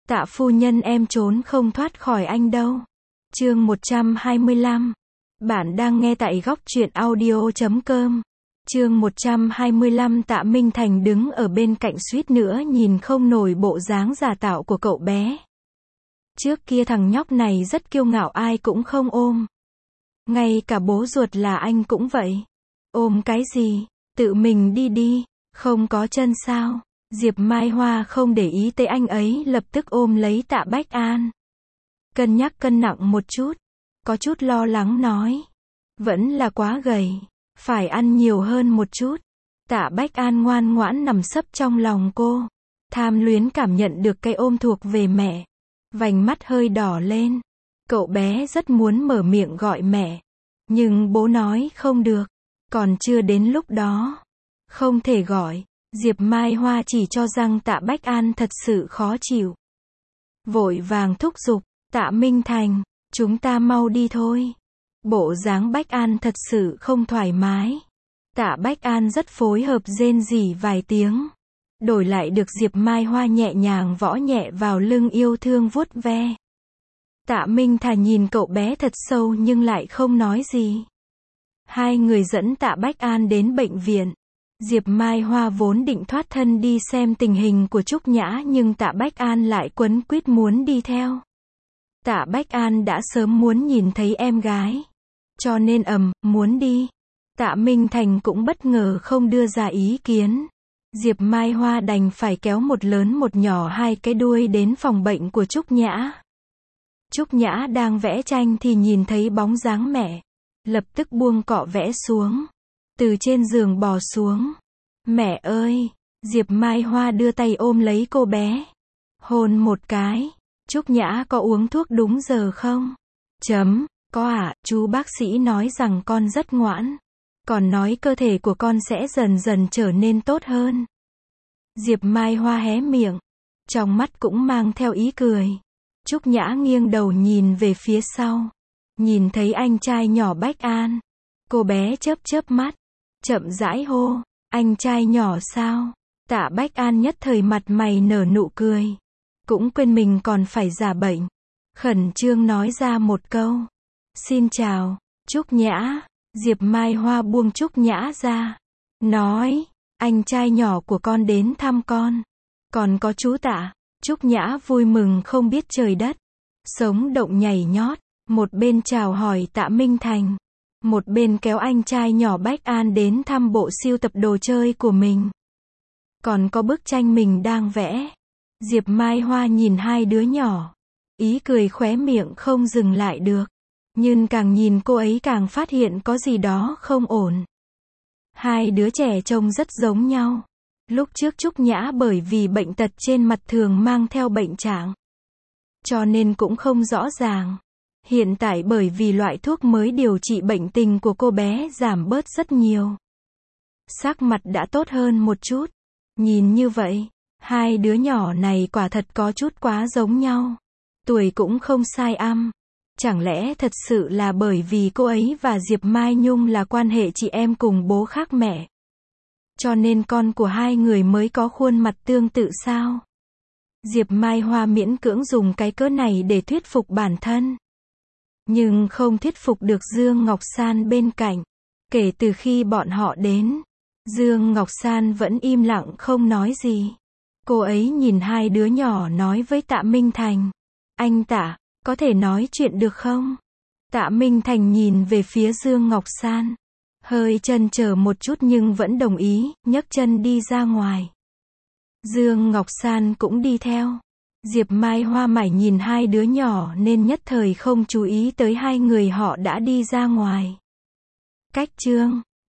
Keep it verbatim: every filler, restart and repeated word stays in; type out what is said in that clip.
Tạ phu nhân em trốn không thoát khỏi anh đâu. Chương một trăm hai mươi lăm. Bạn đang nghe tại góc truyện audio chấm com. Chương một trăm hai mươi lăm. Tạ Minh Thành đứng ở bên cạnh suýt nữa nhìn không nổi bộ dáng giả tạo của cậu bé. Trước kia thằng nhóc này rất kiêu ngạo, ai cũng không ôm. Ngay cả bố ruột là anh cũng vậy. Ôm cái gì? Tự mình đi đi. Không có chân sao? Diệp Mai Hoa không để ý tới anh ấy, lập tức ôm lấy Tạ Bách An. Cân nhắc cân nặng một chút, có chút lo lắng nói. Vẫn là quá gầy, phải ăn nhiều hơn một chút. Tạ Bách An ngoan ngoãn nằm sấp trong lòng cô. Tham luyến cảm nhận được cái ôm thuộc về mẹ. Vành mắt hơi đỏ lên. Cậu bé rất muốn mở miệng gọi mẹ. Nhưng bố nói không được. Còn chưa đến lúc đó. Không thể gọi. Diệp Mai Hoa chỉ cho rằng Tạ Bách An thật sự khó chịu. Vội vàng thúc giục. Tạ Minh Thành, chúng ta mau đi thôi. Bộ dáng Bách An thật sự không thoải mái. Tạ Bách An rất phối hợp rên rỉ vài tiếng. Đổi lại được Diệp Mai Hoa nhẹ nhàng võ nhẹ vào lưng, yêu thương vuốt ve. Tạ Minh Thành nhìn cậu bé thật sâu nhưng lại không nói gì. Hai người dẫn Tạ Bách An đến bệnh viện. Diệp Mai Hoa vốn định thoát thân đi xem tình hình của Trúc Nhã, nhưng Tạ Bách An lại quấn quýt muốn đi theo. Tạ Bách An đã sớm muốn nhìn thấy em gái. Cho nên ầm, muốn đi. Tạ Minh Thành cũng bất ngờ không đưa ra ý kiến. Diệp Mai Hoa đành phải kéo một lớn một nhỏ hai cái đuôi đến phòng bệnh của Trúc Nhã. Trúc Nhã đang vẽ tranh thì nhìn thấy bóng dáng mẹ. Lập tức buông cọ vẽ xuống. Từ trên giường bò xuống. Mẹ ơi! Diệp Mai Hoa đưa tay ôm lấy cô bé. Hôn một cái. Trúc Nhã có uống thuốc đúng giờ không? Chấm, có ạ, à, chú bác sĩ nói rằng con rất ngoãn. Còn nói cơ thể của con sẽ dần dần trở nên tốt hơn. Diệp Mai Hoa hé miệng. Trong mắt cũng mang theo ý cười. Trúc Nhã nghiêng đầu nhìn về phía sau. Nhìn thấy anh trai nhỏ Bách An. Cô bé chớp chớp mắt. Chậm rãi hô. Anh trai nhỏ sao? Tạ Bách An nhất thời mặt mày nở nụ cười. Cũng quên mình còn phải giả bệnh. Khẩn trương nói ra một câu. Xin chào, Trúc Nhã. Diệp Mai Hoa buông Trúc Nhã ra. Nói, anh trai nhỏ của con đến thăm con. Còn có chú Tạ. Trúc Nhã vui mừng không biết trời đất. Sống động nhảy nhót. Một bên chào hỏi Tạ Minh Thành. Một bên kéo anh trai nhỏ Bách An đến thăm bộ sưu tập đồ chơi của mình. Còn có bức tranh mình đang vẽ. Diệp Mai Hoa nhìn hai đứa nhỏ. Ý cười khóe miệng không dừng lại được. Nhưng càng nhìn cô ấy càng phát hiện có gì đó không ổn. Hai đứa trẻ trông rất giống nhau. Lúc trước Trúc Nhã bởi vì bệnh tật trên mặt thường mang theo bệnh trạng. Cho nên cũng không rõ ràng. Hiện tại bởi vì loại thuốc mới điều trị bệnh tình của cô bé giảm bớt rất nhiều. Sắc mặt đã tốt hơn một chút. Nhìn như vậy, hai đứa nhỏ này quả thật có chút quá giống nhau. Tuổi cũng không sai âm. Chẳng lẽ thật sự là bởi vì cô ấy và Diệp Mai Nhung là quan hệ chị em cùng bố khác mẹ. Cho nên con của hai người mới có khuôn mặt tương tự sao? Diệp Mai Hoa miễn cưỡng dùng cái cớ này để thuyết phục bản thân. Nhưng không thuyết phục được Dương Ngọc San bên cạnh. Kể từ khi bọn họ đến, Dương Ngọc San vẫn im lặng không nói gì. Cô ấy nhìn hai đứa nhỏ nói với Tạ Minh Thành. Anh Tạ, có thể nói chuyện được không? Tạ Minh Thành nhìn về phía Dương Ngọc San. Hơi chần chờ một chút nhưng vẫn đồng ý, nhấc chân đi ra ngoài. Dương Ngọc San cũng đi theo. Diệp Mai Hoa mải nhìn hai đứa nhỏ nên nhất thời không chú ý tới hai người họ đã đi ra ngoài. Cách chương